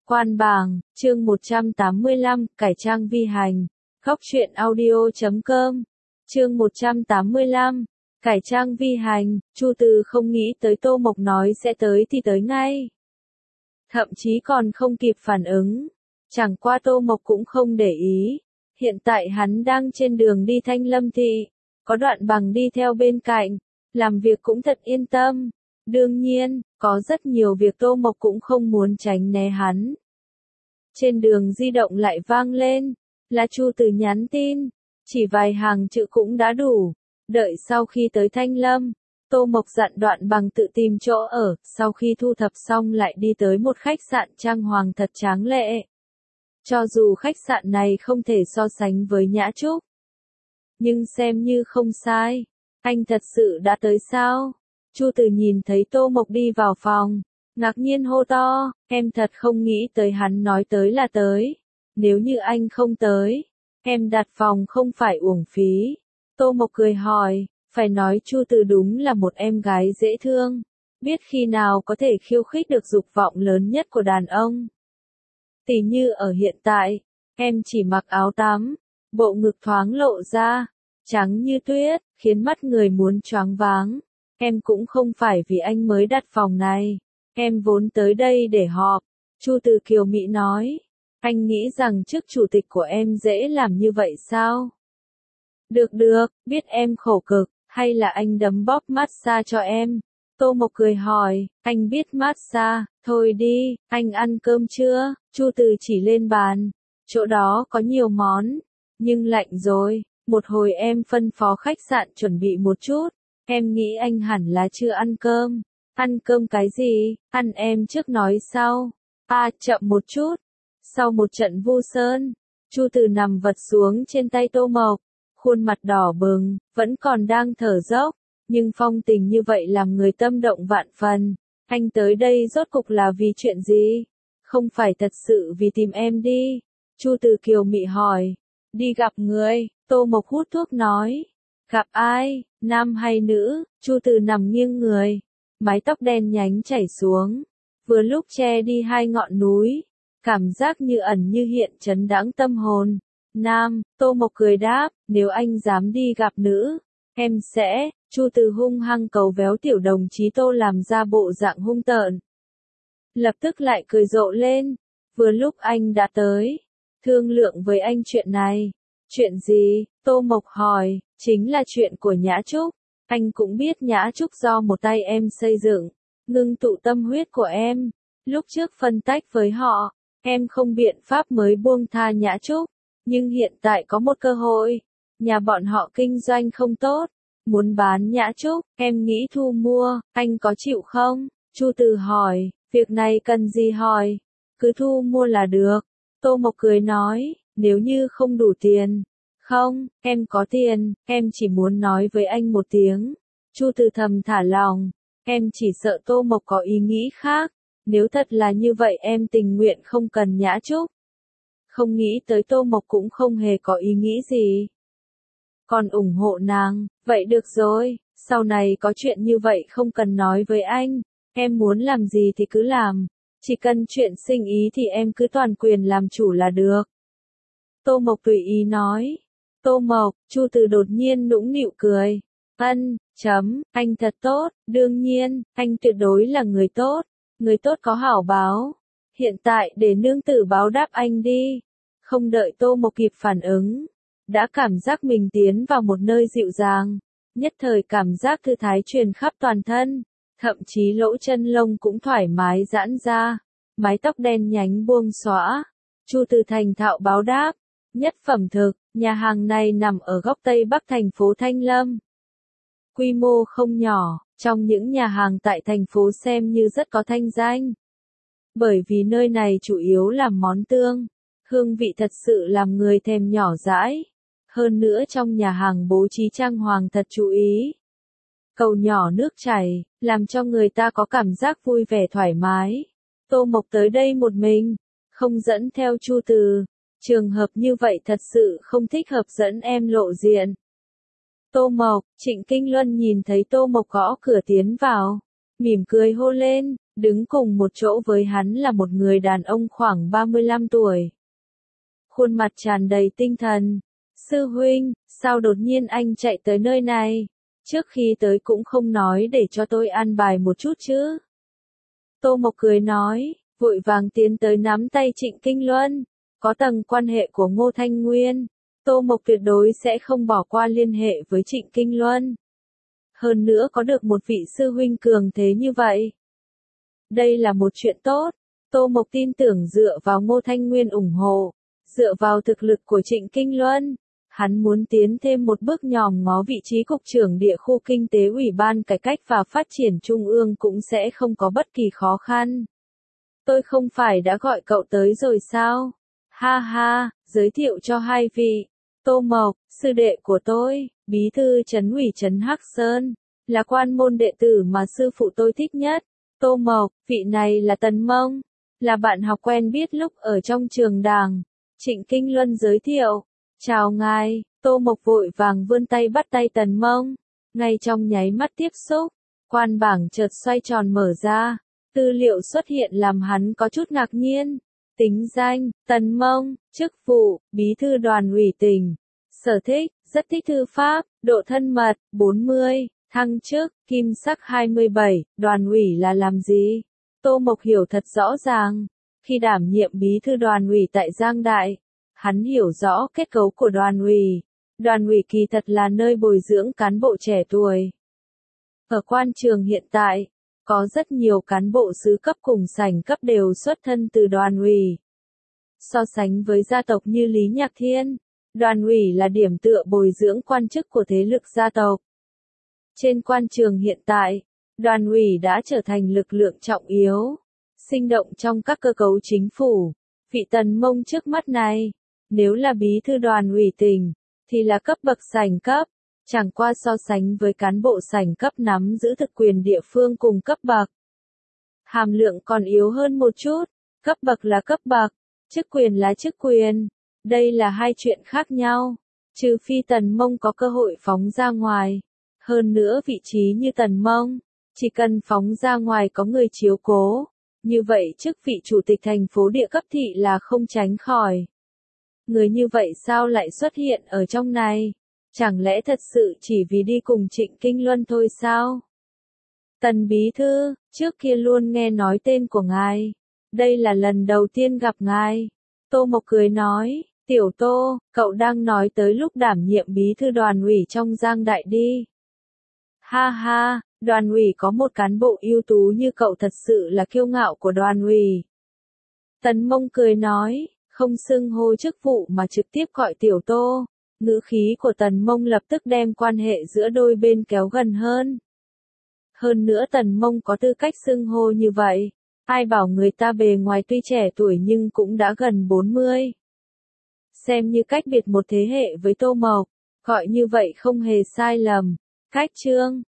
Quan bảng, chương 185, cải trang vi hành. Góc truyện audio.com. Chương 185, cải trang vi hành. Chu Từ không nghĩ tới Tô Mộc nói sẽ tới thì tới ngay. Thậm chí còn không kịp phản ứng. Chẳng qua Tô Mộc cũng không để ý. Hiện tại hắn đang trên đường đi Thanh Lâm thị. Có Đoạn Bằng đi theo bên cạnh. Làm việc cũng thật yên tâm. Đương nhiên, có rất nhiều việc Tô Mộc cũng không muốn tránh né hắn. Trên đường di động lại vang lên, là Chu Từ nhắn tin, chỉ vài hàng chữ cũng đã đủ. Đợi sau khi tới Thanh Lâm, Tô Mộc dặn Đoạn Bằng tự tìm chỗ ở, sau khi thu thập xong lại đi tới một khách sạn trang hoàng thật tráng lệ. Cho dù khách sạn này không thể so sánh với Nhã Trúc, nhưng xem như không sai. Anh thật sự đã tới sao? Chu Từ nhìn thấy Tô Mộc đi vào phòng, ngạc nhiên hô to, em thật không nghĩ tới hắn nói tới là tới. Nếu như anh không tới, em đặt phòng không phải uổng phí. Tô Mộc cười hỏi, phải nói Chu Từ đúng là một em gái dễ thương, biết khi nào có thể khiêu khích được dục vọng lớn nhất của đàn ông. Tỉ như ở hiện tại, em chỉ mặc áo tắm, bộ ngực thoáng lộ ra, trắng như tuyết, khiến mắt người muốn choáng váng. Em cũng không phải vì anh mới đặt phòng này, em vốn tới đây để họp. Chu Từ kiều mị nói, anh nghĩ rằng chức chủ tịch của em dễ làm như vậy sao? Được, biết em khổ cực, hay là anh đấm bóp massage cho em? Tô Mộc cười hỏi, anh biết massage, thôi đi, anh ăn cơm chưa? Chu Từ chỉ lên bàn, chỗ đó có nhiều món, nhưng lạnh rồi, một hồi em phân phó khách sạn chuẩn bị một chút. Em nghĩ anh hẳn là chưa ăn cơm. Ăn cơm cái gì? Ăn em trước nói sau. Chậm một chút. Sau một trận vu sơn, Chu Từ nằm vật xuống trên tay Tô Mộc, khuôn mặt đỏ bừng, vẫn còn đang thở dốc, nhưng phong tình như vậy làm người tâm động vạn phần. Anh tới đây rốt cục là vì chuyện gì? Không phải thật sự vì tìm em đi. Chu Từ kiều mị hỏi. Đi gặp người, Tô Mộc hút thuốc nói. Gặp ai, nam hay nữ? Chu Từ nằm nghiêng người, mái tóc đen nhánh chảy xuống, vừa lúc che đi hai ngọn núi, cảm giác như ẩn như hiện chấn đãng tâm hồn. Nam, Tô Mộc cười đáp, nếu anh dám đi gặp nữ, em sẽ. Chu Từ hung hăng cầu véo tiểu đồng chí Tô làm ra bộ dạng hung tợn. Lập tức lại cười rộ lên, vừa lúc anh đã tới, thương lượng với anh chuyện này. Chuyện gì? Tô Mộc hỏi. Chính là chuyện của Nhã Trúc. Anh cũng biết Nhã Trúc do một tay em xây dựng, ngưng tụ tâm huyết của em. Lúc trước phân tách với họ, em không biện pháp mới buông tha Nhã Trúc. Nhưng hiện tại có một cơ hội. Nhà bọn họ kinh doanh không tốt, muốn bán Nhã Trúc, em nghĩ thu mua, anh có chịu không? Chu Từ hỏi, việc này cần gì hỏi, cứ thu mua là được. Tô Mộc cười nói, nếu như không đủ tiền. Không, em có tiền, em chỉ muốn nói với anh một tiếng. Chu Từ thầm thả lòng, em chỉ sợ Tô Mộc có ý nghĩ khác. Nếu thật là như vậy em tình nguyện không cần Nhã Trúc. Không nghĩ tới Tô Mộc cũng không hề có ý nghĩ gì. Còn ủng hộ nàng, vậy được rồi, sau này có chuyện như vậy không cần nói với anh. Em muốn làm gì thì cứ làm, chỉ cần chuyện sinh ý thì em cứ toàn quyền làm chủ là được. Tô Mộc tùy ý nói. Tô Mộc, Chu Từ đột nhiên nũng nịu cười. Anh thật tốt, đương nhiên, anh tuyệt đối là người tốt. Người tốt có hảo báo. Hiện tại để nương tử báo đáp anh đi. Không đợi Tô Mộc kịp phản ứng, đã cảm giác mình tiến vào một nơi dịu dàng. Nhất thời cảm giác thư thái truyền khắp toàn thân, thậm chí lỗ chân lông cũng thoải mái giãn ra. Mái tóc đen nhánh buông xõa. Chu Từ thành thạo báo đáp. Nhất phẩm thực, nhà hàng này nằm ở góc Tây Bắc thành phố Thanh Lâm. Quy mô không nhỏ, trong những nhà hàng tại thành phố xem như rất có thanh danh. Bởi vì nơi này chủ yếu làm món tương, hương vị thật sự làm người thèm nhỏ dãi. Hơn nữa trong nhà hàng bố trí trang hoàng thật chú ý. Cầu nhỏ nước chảy, làm cho người ta có cảm giác vui vẻ thoải mái. Tô Mộc tới đây một mình, không dẫn theo Chu Từ. Trường hợp như vậy thật sự không thích hợp dẫn em lộ diện. Tô Mộc, Trịnh Kinh Luân nhìn thấy Tô Mộc gõ cửa tiến vào, mỉm cười hô lên, Đứng cùng một chỗ với hắn là một người đàn ông khoảng 35 tuổi. Khuôn mặt tràn đầy tinh thần. Sư huynh, sao đột nhiên anh chạy tới nơi này? Trước khi tới cũng không nói để cho tôi an bài một chút chứ. Tô Mộc cười nói, vội vàng tiến tới nắm tay Trịnh Kinh Luân. Có tầng quan hệ của Ngô Thanh Nguyên, Tô Mộc tuyệt đối sẽ không bỏ qua liên hệ với Trịnh Kinh Luân. Hơn nữa có được một vị sư huynh cường thế như vậy. Đây là một chuyện tốt. Tô Mộc tin tưởng dựa vào Ngô Thanh Nguyên ủng hộ, dựa vào thực lực của Trịnh Kinh Luân, hắn muốn tiến thêm một bước nhòm ngó vị trí cục trưởng địa khu kinh tế Ủy ban Cải cách và Phát triển Trung ương cũng sẽ không có bất kỳ khó khăn. Tôi không phải đã gọi cậu tới rồi sao? Ha ha, giới thiệu cho hai vị. Tô Mộc, sư đệ của tôi, bí thư trấn ủy trấn Hắc Sơn, là quan môn đệ tử mà sư phụ tôi thích nhất. Tô Mộc, vị này là Tần Mông, là bạn học quen biết lúc ở trong trường đảng. Trịnh Kinh Luân giới thiệu. Chào ngài, Tô Mộc vội vàng vươn tay bắt tay Tần Mông. Ngay trong nháy mắt tiếp xúc, quan bảng chợt xoay tròn mở ra. Tư liệu xuất hiện làm hắn có chút ngạc nhiên. Tính danh, Tần Mông, chức vụ, bí thư đoàn ủy tỉnh. Sở thích, rất thích thư pháp, độ thân mật, 40, thăng chức, kim sắc 27, đoàn ủy là làm gì? Tô Mộc hiểu thật rõ ràng. Khi đảm nhiệm bí thư đoàn ủy tại Giang Đại, hắn hiểu rõ kết cấu của đoàn ủy. Đoàn ủy kỳ thật là nơi bồi dưỡng cán bộ trẻ tuổi. Ở quan trường hiện tại, có rất nhiều cán bộ xứ cấp cùng sảnh cấp đều xuất thân từ đoàn ủy. So sánh với gia tộc như Lý Nhạc Thiên, đoàn ủy là điểm tựa bồi dưỡng quan chức của thế lực gia tộc. Trên quan trường hiện tại, đoàn ủy đã trở thành lực lượng trọng yếu, sinh động trong các cơ cấu chính phủ. Vị Tần Mông trước mắt này, nếu là bí thư đoàn ủy tỉnh, thì là cấp bậc sảnh cấp. Chẳng qua so sánh với cán bộ sảnh cấp nắm giữ thực quyền địa phương cùng cấp bậc. Hàm lượng còn yếu hơn một chút, cấp bậc là cấp bậc, chức quyền là chức quyền. Đây là hai chuyện khác nhau, trừ phi Tần Mông có cơ hội phóng ra ngoài. Hơn nữa vị trí như Tần Mông, chỉ cần phóng ra ngoài có người chiếu cố, như vậy chức vị chủ tịch thành phố địa cấp thị là không tránh khỏi. Người như vậy sao lại xuất hiện ở trong này? Chẳng lẽ thật sự chỉ vì đi cùng Trịnh Kinh Luân thôi sao? Tần bí thư, trước kia luôn nghe nói tên của ngài. Đây là lần đầu tiên gặp ngài. Tô Mộc cười nói, tiểu Tô, cậu đang nói tới lúc đảm nhiệm bí thư đoàn ủy trong Giang Đại đi. Ha ha, đoàn ủy có một cán bộ ưu tú như cậu thật sự là kiêu ngạo của đoàn ủy. Tần Mông cười nói, không xưng hô chức vụ mà trực tiếp gọi tiểu Tô. Ngữ khí của Tần Mông lập tức đem quan hệ giữa đôi bên kéo gần hơn. Hơn nữa Tần Mông có tư cách xưng hô như vậy. Ai bảo người ta bề ngoài tuy trẻ tuổi nhưng cũng đã gần 40. Xem như cách biệt một thế hệ với Tô Mộc, gọi như vậy không hề sai lầm. Cách chương